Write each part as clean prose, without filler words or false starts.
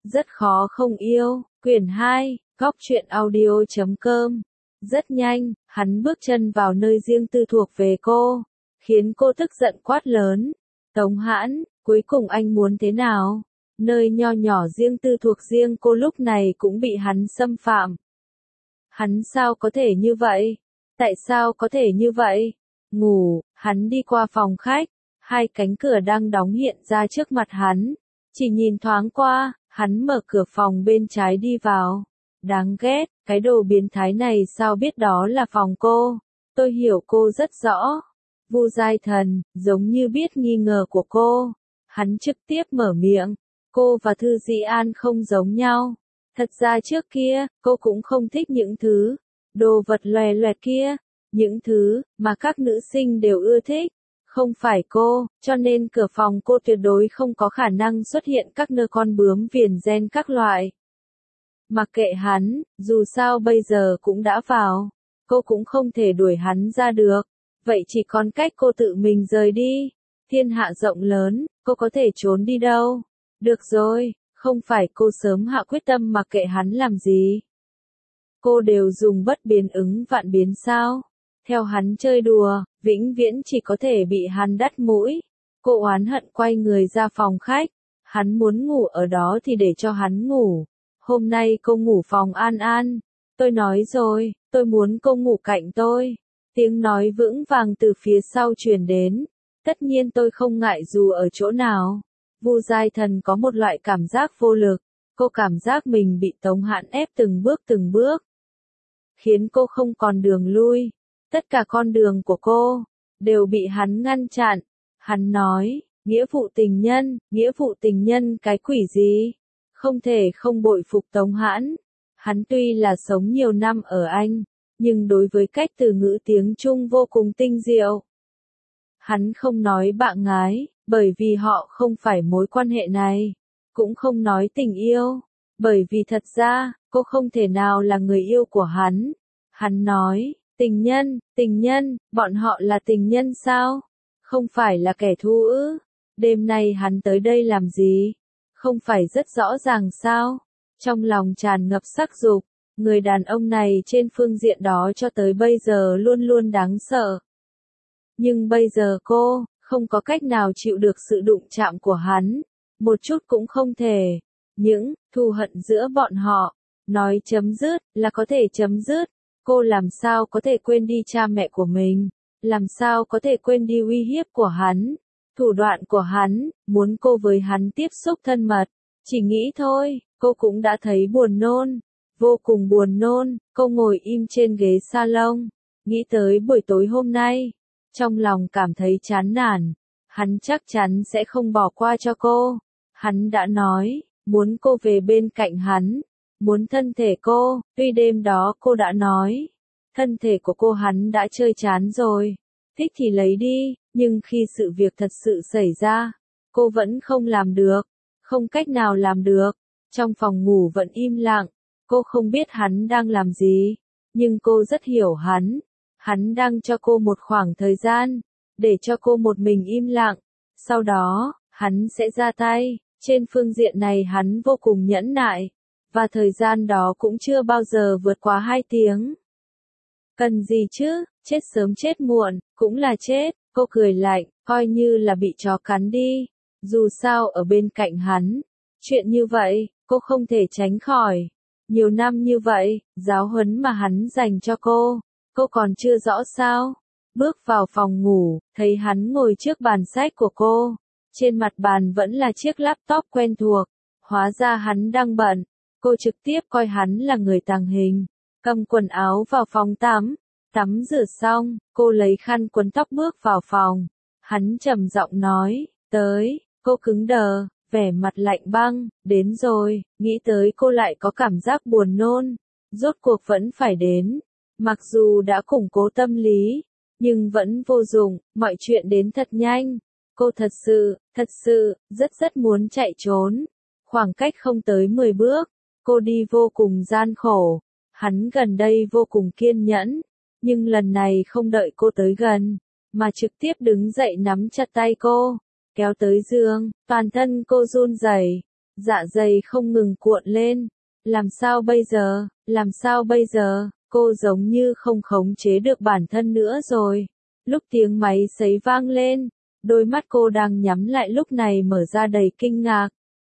Rất khó không yêu, quyển 2, góc truyện audio.com. Rất nhanh, hắn bước chân vào nơi riêng tư thuộc về cô, khiến cô tức giận quát lớn. Tống Hãn, cuối cùng anh muốn thế nào? Nơi nho nhỏ riêng tư thuộc riêng cô lúc này cũng bị hắn xâm phạm. Hắn sao có thể như vậy? Tại sao có thể như vậy? Ngủ, hắn đi qua phòng khách, hai cánh cửa đang đóng hiện ra trước mặt hắn. Chỉ nhìn thoáng qua, hắn mở cửa phòng bên trái đi vào. Đáng ghét, cái đồ biến thái này sao biết đó là phòng cô? Tôi hiểu cô rất rõ. Vu Giai Thần, giống như biết nghi ngờ của cô. Hắn trực tiếp mở miệng. Cô và Thư Dĩ An không giống nhau. Thật ra trước kia, cô cũng không thích những thứ đồ vật loè loẹt kia. Những thứ mà các nữ sinh đều ưa thích. Không phải cô, cho nên cửa phòng cô tuyệt đối không có khả năng xuất hiện các nơ con bướm viền ren các loại. Mặc kệ hắn, dù sao bây giờ cũng đã vào. Cô cũng không thể đuổi hắn ra được. Vậy chỉ còn cách cô tự mình rời đi. Thiên hạ rộng lớn, cô có thể trốn đi đâu? Được rồi, không phải cô sớm hạ quyết tâm mặc kệ hắn làm gì. Cô đều dùng bất biến ứng vạn biến sao? Theo hắn chơi đùa, vĩnh viễn chỉ có thể bị hắn đắt mũi. Cô oán hận quay người ra phòng khách. Hắn muốn ngủ ở đó thì để cho hắn ngủ. Hôm nay cô ngủ phòng An An. Tôi nói rồi, tôi muốn cô ngủ cạnh tôi. Tiếng nói vững vàng từ phía sau truyền đến. Tất nhiên tôi không ngại dù ở chỗ nào. Vu Giai Thần có một loại cảm giác vô lực. Cô cảm giác mình bị Tống Hãn ép từng bước. Khiến cô không còn đường lui. Tất cả con đường của cô đều bị hắn ngăn chặn. Hắn nói, nghĩa vụ tình nhân cái quỷ gì? Không thể không bội phục Tống Hãn. Hắn tuy là sống nhiều năm ở Anh, nhưng đối với cách từ ngữ tiếng Trung vô cùng tinh diệu. Hắn không nói bạn gái, bởi vì họ không phải mối quan hệ này. Cũng không nói tình yêu, bởi vì thật ra, cô không thể nào là người yêu của hắn. Hắn nói, tình nhân, bọn họ là tình nhân sao? Không phải là kẻ thù ư? Đêm nay hắn tới đây làm gì? Không phải rất rõ ràng sao? Trong lòng tràn ngập sắc dục, người đàn ông này trên phương diện đó cho tới bây giờ luôn luôn đáng sợ. Nhưng bây giờ cô, không có cách nào chịu được sự đụng chạm của hắn. Một chút cũng không thể. Những thù hận giữa bọn họ, nói chấm dứt, là có thể chấm dứt. Cô làm sao có thể quên đi cha mẹ của mình? Làm sao có thể quên đi uy hiếp của hắn? Thủ đoạn của hắn, muốn cô với hắn tiếp xúc thân mật. Chỉ nghĩ thôi, cô cũng đã thấy buồn nôn. Vô cùng buồn nôn, cô ngồi im trên ghế salon. Nghĩ tới buổi tối hôm nay. Trong lòng cảm thấy chán nản. Hắn chắc chắn sẽ không bỏ qua cho cô. Hắn đã nói, muốn cô về bên cạnh hắn. Muốn thân thể cô, tuy đêm đó cô đã nói. Thân thể của cô hắn đã chơi chán rồi. Thích thì lấy đi, nhưng khi sự việc thật sự xảy ra, cô vẫn không làm được. Không cách nào làm được. Trong phòng ngủ vẫn im lặng. Cô không biết hắn đang làm gì. Nhưng cô rất hiểu hắn. Hắn đang cho cô một khoảng thời gian. Để cho cô một mình im lặng. Sau đó, hắn sẽ ra tay. Trên phương diện này hắn vô cùng nhẫn nại. Và thời gian đó cũng chưa bao giờ vượt qua 2 tiếng. Cần gì chứ, chết sớm chết muộn, cũng là chết. Cô cười lạnh, coi như là bị chó cắn đi. Dù sao ở bên cạnh hắn. Chuyện như vậy, cô không thể tránh khỏi. Nhiều năm như vậy, giáo huấn mà hắn dành cho cô còn chưa rõ sao? Bước vào phòng ngủ, thấy hắn ngồi trước bàn sách của cô. Trên mặt bàn vẫn là chiếc laptop quen thuộc. Hóa ra hắn đang bận. Cô trực tiếp coi hắn là người tàng hình. Cầm quần áo vào phòng tắm. Tắm rửa xong, cô lấy khăn quấn tóc bước vào phòng. Hắn trầm giọng nói, tới, cô cứng đờ, vẻ mặt lạnh băng, đến rồi, nghĩ tới cô lại có cảm giác buồn nôn. Rốt cuộc vẫn phải đến. Mặc dù đã củng cố tâm lý, nhưng vẫn vô dụng, mọi chuyện đến thật nhanh. Cô thật sự, rất muốn chạy trốn. Khoảng cách không tới 10 bước, cô đi vô cùng gian khổ. Hắn gần đây vô cùng kiên nhẫn, nhưng lần này không đợi cô tới gần, mà trực tiếp đứng dậy nắm chặt tay cô, kéo tới giường, toàn thân cô run rẩy, dạ dày không ngừng cuộn lên. Làm sao bây giờ, làm sao bây giờ, cô giống như không khống chế được bản thân nữa rồi. Lúc tiếng máy sấy vang lên, đôi mắt cô đang nhắm lại lúc này mở ra đầy kinh ngạc.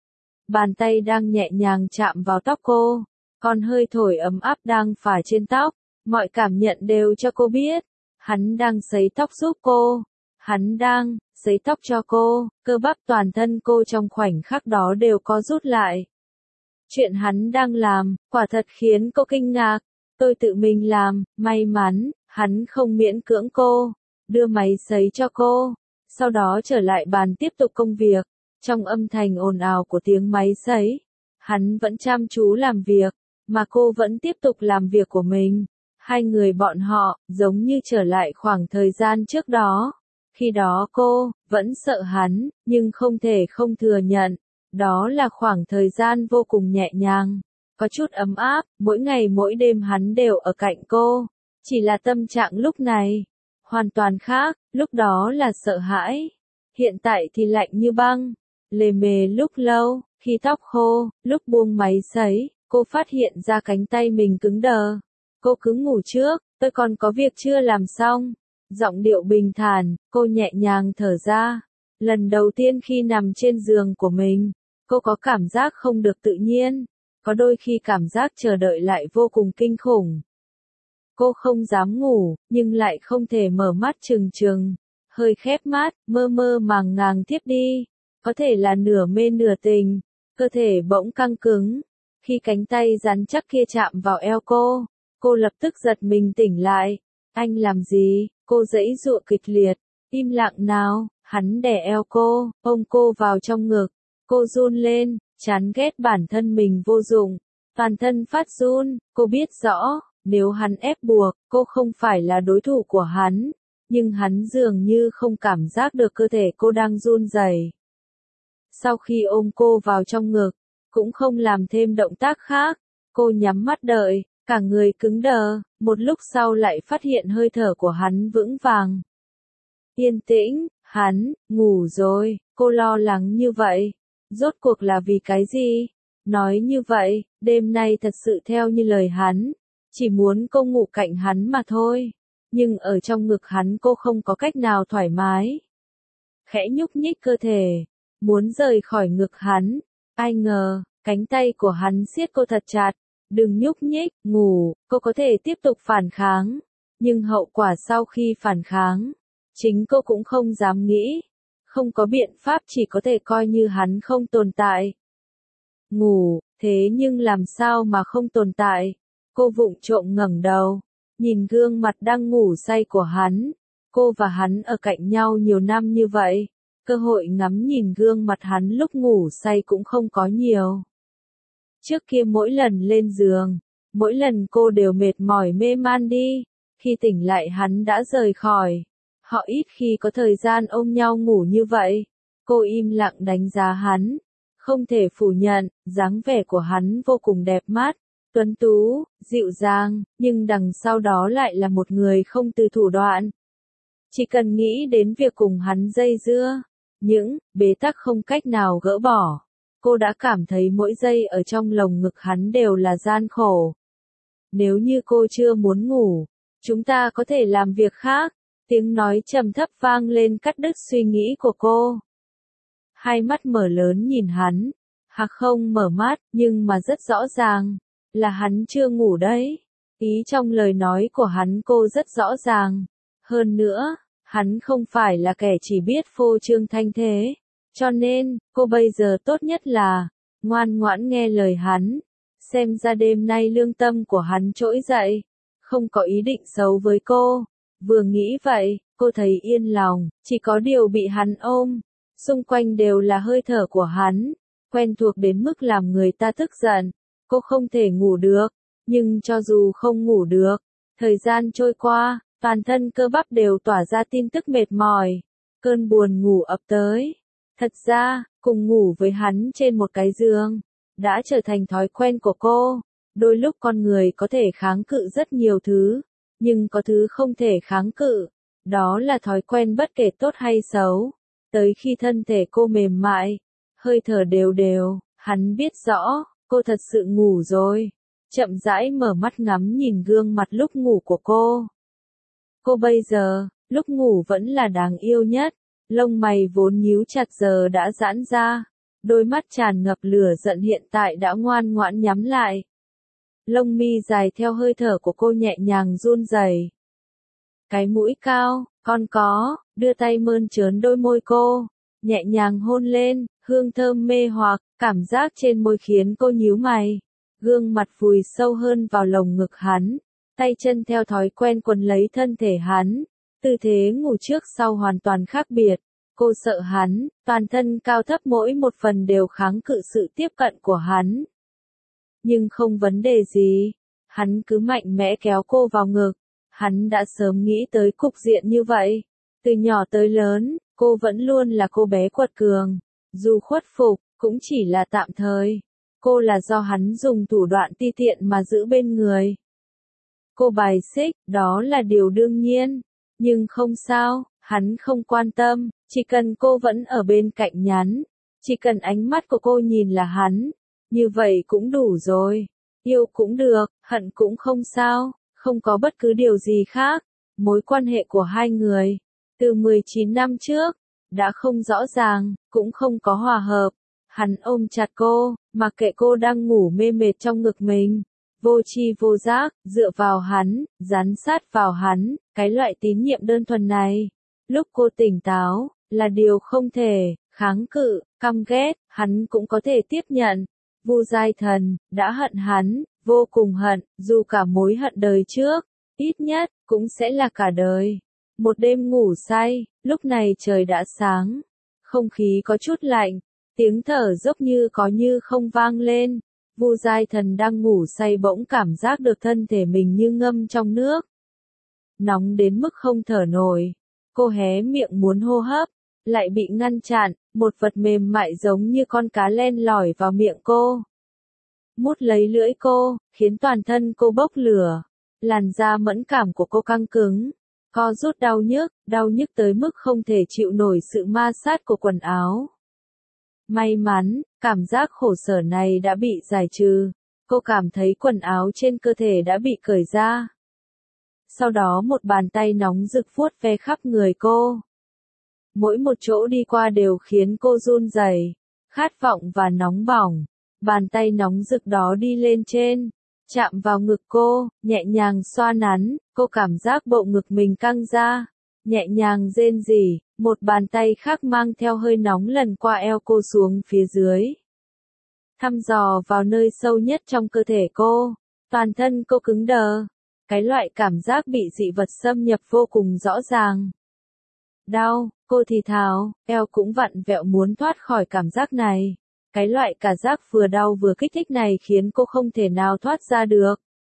Bàn tay đang nhẹ nhàng chạm vào tóc cô, còn hơi thổi ấm áp đang phả trên tóc, mọi cảm nhận đều cho cô biết, hắn đang sấy tóc giúp cô, hắn đang sấy tóc cho cô, cơ bắp toàn thân cô trong khoảnh khắc đó đều có rút lại. Chuyện hắn đang làm, quả thật khiến cô kinh ngạc, tôi tự mình làm, may mắn, hắn không miễn cưỡng cô, đưa máy sấy cho cô, sau đó trở lại bàn tiếp tục công việc. Trong âm thanh ồn ào của tiếng máy sấy, hắn vẫn chăm chú làm việc, mà cô vẫn tiếp tục làm việc của mình. Hai người bọn họ, giống như trở lại khoảng thời gian trước đó. Khi đó cô, vẫn sợ hắn, nhưng không thể không thừa nhận. Đó là khoảng thời gian vô cùng nhẹ nhàng, có chút ấm áp, mỗi ngày mỗi đêm hắn đều ở cạnh cô. Chỉ là tâm trạng lúc này, hoàn toàn khác, lúc đó là sợ hãi. Hiện tại thì lạnh như băng. Lề mề lúc lâu, khi tóc khô, lúc buông máy sấy, cô phát hiện ra cánh tay mình cứng đờ. Cô cứ ngủ trước, tôi còn có việc chưa làm xong. Giọng điệu bình thản, cô nhẹ nhàng thở ra. Lần đầu tiên khi nằm trên giường của mình, cô có cảm giác không được tự nhiên. Có đôi khi cảm giác chờ đợi lại vô cùng kinh khủng. Cô không dám ngủ, nhưng lại không thể mở mắt trừng trừng. Hơi khép mắt, mơ mơ màng màng thiếp đi. Có thể là nửa mê nửa tình, cơ thể bỗng căng cứng. Khi cánh tay rắn chắc kia chạm vào eo cô lập tức giật mình tỉnh lại. Anh làm gì? Cô giãy giụa kịch liệt. Im lặng nào, hắn đè eo cô, ôm cô vào trong ngực. Cô run lên, chán ghét bản thân mình vô dụng. Toàn thân phát run, cô biết rõ, nếu hắn ép buộc, cô không phải là đối thủ của hắn. Nhưng hắn dường như không cảm giác được cơ thể cô đang run rẩy. Sau khi ôm cô vào trong ngực, cũng không làm thêm động tác khác, cô nhắm mắt đợi, cả người cứng đờ, một lúc sau lại phát hiện hơi thở của hắn vững vàng. Yên tĩnh, hắn, ngủ rồi, cô lo lắng như vậy, rốt cuộc là vì cái gì? Nói như vậy, đêm nay thật sự theo như lời hắn, chỉ muốn cô ngủ cạnh hắn mà thôi, nhưng ở trong ngực hắn cô không có cách nào thoải mái. Khẽ nhúc nhích cơ thể, muốn rời khỏi ngực hắn, ai ngờ, cánh tay của hắn siết cô thật chặt, đừng nhúc nhích, ngủ, cô có thể tiếp tục phản kháng, nhưng hậu quả sau khi phản kháng, chính cô cũng không dám nghĩ, không có biện pháp chỉ có thể coi như hắn không tồn tại. Ngủ, thế nhưng làm sao mà không tồn tại, cô vụng trộm ngẩng đầu, nhìn gương mặt đang ngủ say của hắn, cô và hắn ở cạnh nhau nhiều năm như vậy. Cơ hội ngắm nhìn gương mặt hắn lúc ngủ say cũng không có nhiều. Trước kia mỗi lần lên giường, mỗi lần cô đều mệt mỏi mê man đi, khi tỉnh lại hắn đã rời khỏi. Họ ít khi có thời gian ôm nhau ngủ như vậy. Cô im lặng đánh giá hắn. Không thể phủ nhận, dáng vẻ của hắn vô cùng đẹp mắt, tuấn tú, dịu dàng, nhưng đằng sau đó lại là một người không từ thủ đoạn. Chỉ cần nghĩ đến việc cùng hắn dây dưa, những bế tắc không cách nào gỡ bỏ, cô đã cảm thấy mỗi giây ở trong lồng ngực hắn đều là gian khổ. Nếu như cô chưa muốn ngủ, chúng ta có thể làm việc khác. Tiếng nói trầm thấp vang lên cắt đứt suy nghĩ của cô. Hai mắt mở lớn nhìn hắn, Hạc không mở mắt, nhưng mà rất rõ ràng, là hắn chưa ngủ đấy. Ý trong lời nói của hắn cô rất rõ ràng. Hơn nữa, hắn không phải là kẻ chỉ biết phô trương thanh thế. Cho nên, cô bây giờ tốt nhất là, ngoan ngoãn nghe lời hắn. Xem ra đêm nay lương tâm của hắn trỗi dậy, không có ý định xấu với cô. Vừa nghĩ vậy, cô thấy yên lòng, chỉ có điều bị hắn ôm. Xung quanh đều là hơi thở của hắn, quen thuộc đến mức làm người ta tức giận. Cô không thể ngủ được, nhưng cho dù không ngủ được, thời gian trôi qua, toàn thân cơ bắp đều tỏa ra tin tức mệt mỏi. Cơn buồn ngủ ập tới. Thật ra, cùng ngủ với hắn trên một cái giường, đã trở thành thói quen của cô. Đôi lúc con người có thể kháng cự rất nhiều thứ, nhưng có thứ không thể kháng cự. Đó là thói quen bất kể tốt hay xấu. Tới khi thân thể cô mềm mại, hơi thở đều đều, Hắn biết rõ, cô thật sự ngủ rồi. Chậm rãi mở mắt ngắm nhìn gương mặt lúc ngủ của cô. Cô bây giờ, lúc ngủ vẫn là đáng yêu nhất. Lông mày vốn nhíu chặt giờ đã giãn ra. Đôi mắt tràn ngập lửa giận hiện tại đã ngoan ngoãn nhắm lại. Lông mi dài theo hơi thở của cô nhẹ nhàng run rẩy. Cái mũi cao, con có, đưa tay mơn trớn đôi môi cô, nhẹ nhàng hôn lên, hương thơm mê hoặc, cảm giác trên môi khiến cô nhíu mày. Gương mặt vùi sâu hơn vào lồng ngực hắn, tay chân theo thói quen quấn lấy thân thể hắn. Tư thế ngủ trước sau hoàn toàn khác biệt. Cô sợ hắn, toàn thân cao thấp mỗi một phần đều kháng cự sự tiếp cận của hắn. Nhưng không vấn đề gì, hắn cứ mạnh mẽ kéo cô vào ngực. Hắn đã sớm nghĩ tới cục diện như vậy. Từ nhỏ tới lớn, cô vẫn luôn là cô bé quật cường. Dù khuất phục, cũng chỉ là tạm thời. Cô là do hắn dùng thủ đoạn ti tiện mà giữ bên người. Cô bài xích, đó là điều đương nhiên. Nhưng không sao, hắn không quan tâm. Chỉ cần cô vẫn ở bên cạnh nhắn. Chỉ cần ánh mắt của cô nhìn là hắn. Như vậy cũng đủ rồi. Yêu cũng được, hận cũng không sao. Không có bất cứ điều gì khác. Mối quan hệ của hai người, từ 19 năm trước, đã không rõ ràng, cũng không có hòa hợp. Hắn ôm chặt cô, mặc kệ cô đang ngủ mê mệt trong ngực mình. Vô tri vô giác, dựa vào hắn, dán sát vào hắn, cái loại tín nhiệm đơn thuần này. Lúc cô tỉnh táo, là điều không thể, kháng cự, căm ghét, hắn cũng có thể tiếp nhận. Vu Giai Thần, đã hận hắn, vô cùng hận, dù cả mối hận đời trước, ít nhất, cũng sẽ là cả đời. Một đêm ngủ say, lúc này trời đã sáng. Không khí có chút lạnh, tiếng thở dốc như có như không vang lên. Vu Giai Thần đang ngủ say bỗng cảm giác được thân thể mình như ngâm trong nước. Nóng đến mức không thở nổi. Cô hé miệng muốn hô hấp, lại bị ngăn chặn, một vật mềm mại giống như con cá len lỏi vào miệng cô. Mút lấy lưỡi cô, khiến toàn thân cô bốc lửa. Làn da mẫn cảm của cô căng cứng, co rút đau nhức tới mức không thể chịu nổi sự ma sát của quần áo. May mắn, cảm giác khổ sở này đã bị giải trừ. Cô cảm thấy quần áo trên cơ thể đã bị cởi ra. Sau đó một bàn tay nóng rực vuốt ve khắp người cô. Mỗi một chỗ đi qua đều khiến cô run rẩy, khát vọng và nóng bỏng. Bàn tay nóng rực đó đi lên trên, chạm vào ngực cô, nhẹ nhàng xoa nắn, cô cảm giác bộ ngực mình căng ra, nhẹ nhàng rên rỉ, một bàn tay khác mang theo hơi nóng lần qua eo cô xuống phía dưới. Thăm dò vào nơi sâu nhất trong cơ thể cô, toàn thân cô cứng đờ, cái loại cảm giác bị dị vật xâm nhập vô cùng rõ ràng. Đau, cô thì thào, eo cũng vặn vẹo muốn thoát khỏi cảm giác này. Cái loại cảm giác vừa đau vừa kích thích này khiến cô không thể nào thoát ra được.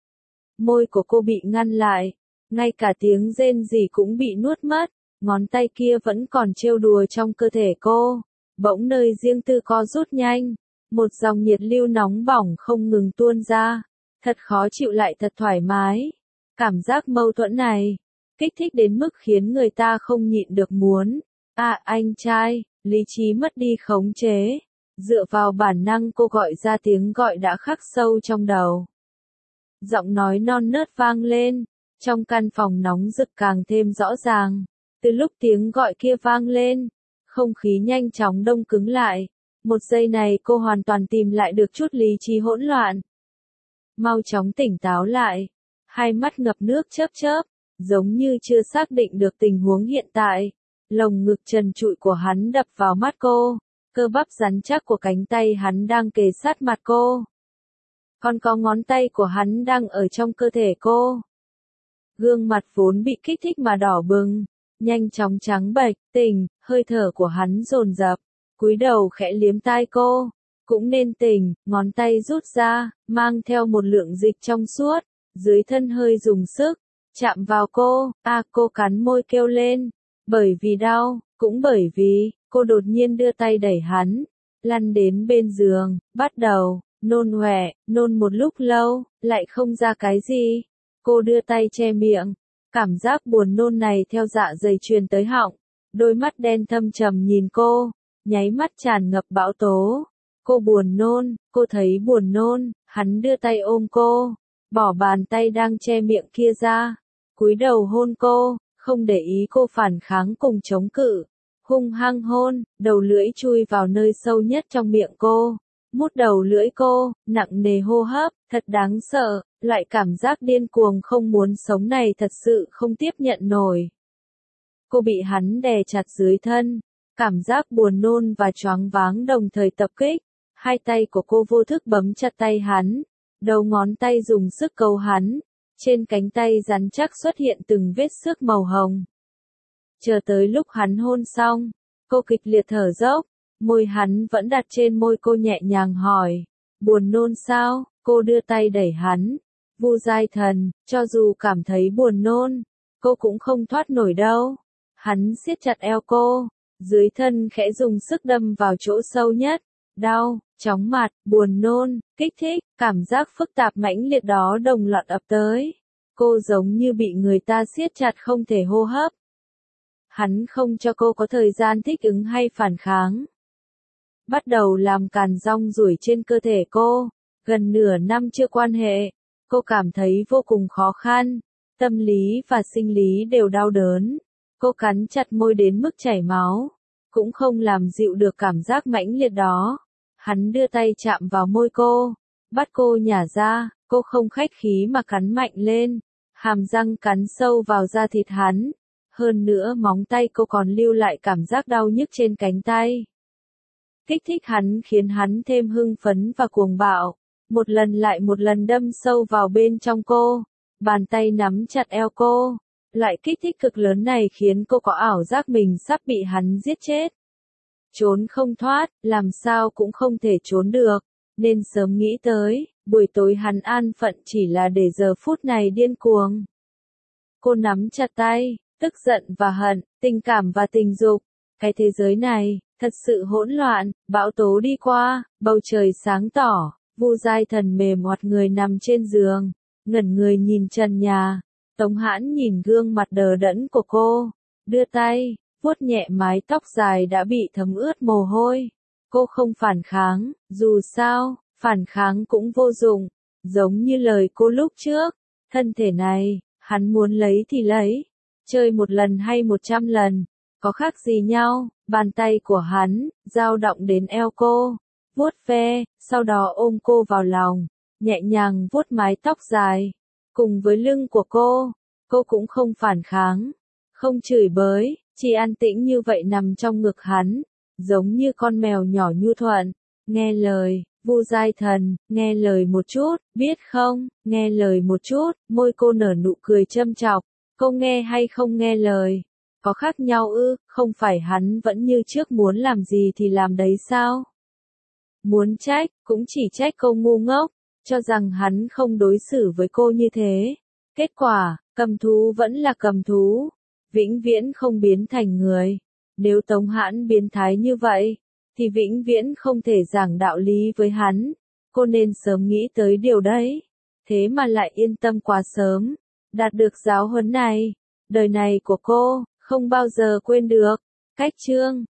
Môi của cô bị ngăn lại, ngay cả tiếng rên rỉ cũng bị nuốt mất, ngón tay kia vẫn còn trêu đùa trong cơ thể cô. Bỗng nơi riêng tư co rút nhanh, một dòng nhiệt lưu nóng bỏng không ngừng tuôn ra, thật khó chịu lại thật thoải mái. Cảm giác mâu thuẫn này, kích thích đến mức khiến người ta không nhịn được muốn. À anh trai, lý trí mất đi khống chế. Dựa vào bản năng cô gọi ra tiếng gọi đã khắc sâu trong đầu. Giọng nói non nớt vang lên, trong căn phòng nóng rực càng thêm rõ ràng. Từ lúc tiếng gọi kia vang lên, không khí nhanh chóng đông cứng lại. Một giây này cô hoàn toàn tìm lại được chút lý trí hỗn loạn. Mau chóng tỉnh táo lại, hai mắt ngập nước chớp chớp, giống như chưa xác định được tình huống hiện tại. Lồng ngực trần trụi của hắn đập vào mắt cô. Cơ bắp rắn chắc của cánh tay hắn đang kề sát mặt cô. Còn có ngón tay của hắn đang ở trong cơ thể cô. Gương mặt vốn bị kích thích mà đỏ bừng, nhanh chóng trắng bệch, tỉnh, hơi thở của hắn dồn dập, cúi đầu khẽ liếm tai cô. Cũng nên tỉnh, ngón tay rút ra, mang theo một lượng dịch trong suốt, dưới thân hơi dùng sức, chạm vào cô, cô cắn môi kêu lên, bởi vì đau, cũng bởi vì. Cô đột nhiên đưa tay đẩy hắn, lăn đến bên giường, bắt đầu, nôn ọe, nôn một lúc lâu, lại không ra cái gì. Cô đưa tay che miệng, cảm giác buồn nôn này theo dạ dày truyền tới họng, đôi mắt đen thâm trầm nhìn cô, nháy mắt tràn ngập bão tố. Cô buồn nôn, cô thấy buồn nôn, hắn đưa tay ôm cô, bỏ bàn tay đang che miệng kia ra, cúi đầu hôn cô, không để ý cô phản kháng cùng chống cự, hung hăng hôn, đầu lưỡi chui vào nơi sâu nhất trong miệng cô, mút đầu lưỡi cô, nặng nề hô hấp, thật đáng sợ, loại cảm giác điên cuồng không muốn sống này thật sự không tiếp nhận nổi. Cô bị hắn đè chặt dưới thân, cảm giác buồn nôn và choáng váng đồng thời tập kích, hai tay của cô vô thức bấm chặt tay hắn, đầu ngón tay dùng sức câu hắn, trên cánh tay rắn chắc xuất hiện từng vết xước màu hồng. Chờ tới lúc hắn hôn xong, cô kịch liệt thở dốc, môi hắn vẫn đặt trên môi cô nhẹ nhàng hỏi, buồn nôn sao? Cô đưa tay đẩy hắn, Vu Giai Thần, cho dù cảm thấy buồn nôn, cô cũng không thoát nổi đâu. Hắn siết chặt eo cô, dưới thân khẽ dùng sức đâm vào chỗ sâu nhất, đau, chóng mặt, buồn nôn, kích thích, cảm giác phức tạp mãnh liệt đó đồng loạt ập tới. Cô giống như bị người ta siết chặt không thể hô hấp. Hắn không cho cô có thời gian thích ứng hay phản kháng. Bắt đầu làm càn rong ruổi trên cơ thể cô, gần nửa năm chưa quan hệ, cô cảm thấy vô cùng khó khăn, tâm lý và sinh lý đều đau đớn. Cô cắn chặt môi đến mức chảy máu, cũng không làm dịu được cảm giác mãnh liệt đó. Hắn đưa tay chạm vào môi cô, bắt cô nhả ra, cô không khách khí mà cắn mạnh lên, hàm răng cắn sâu vào da thịt hắn. Hơn nữa móng tay cô còn lưu lại cảm giác đau nhức trên cánh tay. Kích thích hắn khiến hắn thêm hưng phấn và cuồng bạo, một lần lại một lần đâm sâu vào bên trong cô, bàn tay nắm chặt eo cô. Loại kích thích cực lớn này khiến cô có ảo giác mình sắp bị hắn giết chết. Trốn không thoát, làm sao cũng không thể trốn được, nên sớm nghĩ tới, buổi tối hắn an phận chỉ là để giờ phút này điên cuồng. Cô nắm chặt tay, tức giận và hận, tình cảm và tình dục. Cái thế giới này, thật sự hỗn loạn, bão tố đi qua, bầu trời sáng tỏ, Vu Giai Thần mềm oặt người nằm trên giường, ngẩn người nhìn trần nhà. Tống Hãn nhìn gương mặt đờ đẫn của cô, đưa tay, vuốt nhẹ mái tóc dài đã bị thấm ướt mồ hôi. Cô không phản kháng, dù sao, phản kháng cũng vô dụng, giống như lời cô lúc trước, thân thể này, hắn muốn lấy thì lấy, chơi một lần hay 100 lần, có khác gì nhau. Bàn tay của hắn, dao động đến eo cô, vuốt ve, sau đó ôm cô vào lòng, nhẹ nhàng vuốt mái tóc dài. Cùng với lưng của cô cũng không phản kháng, không chửi bới, chỉ an tĩnh như vậy nằm trong ngực hắn, giống như con mèo nhỏ nhu thuận, nghe lời, Vu Giai Thần, nghe lời một chút, biết không, nghe lời một chút, môi cô nở nụ cười châm chọc, cô nghe hay không nghe lời, có khác nhau ư, không phải hắn vẫn như trước muốn làm gì thì làm đấy sao? Muốn trách, cũng chỉ trách cô ngu ngốc. Cho rằng hắn không đối xử với cô như thế. Kết quả, cầm thú vẫn là cầm thú, vĩnh viễn không biến thành người. Nếu Tống Hãn biến thái như vậy, thì vĩnh viễn không thể giảng đạo lý với hắn. Cô nên sớm nghĩ tới điều đấy. Thế mà lại yên tâm quá sớm. Đạt được giáo huấn này, đời này của cô, không bao giờ quên được. Cách chương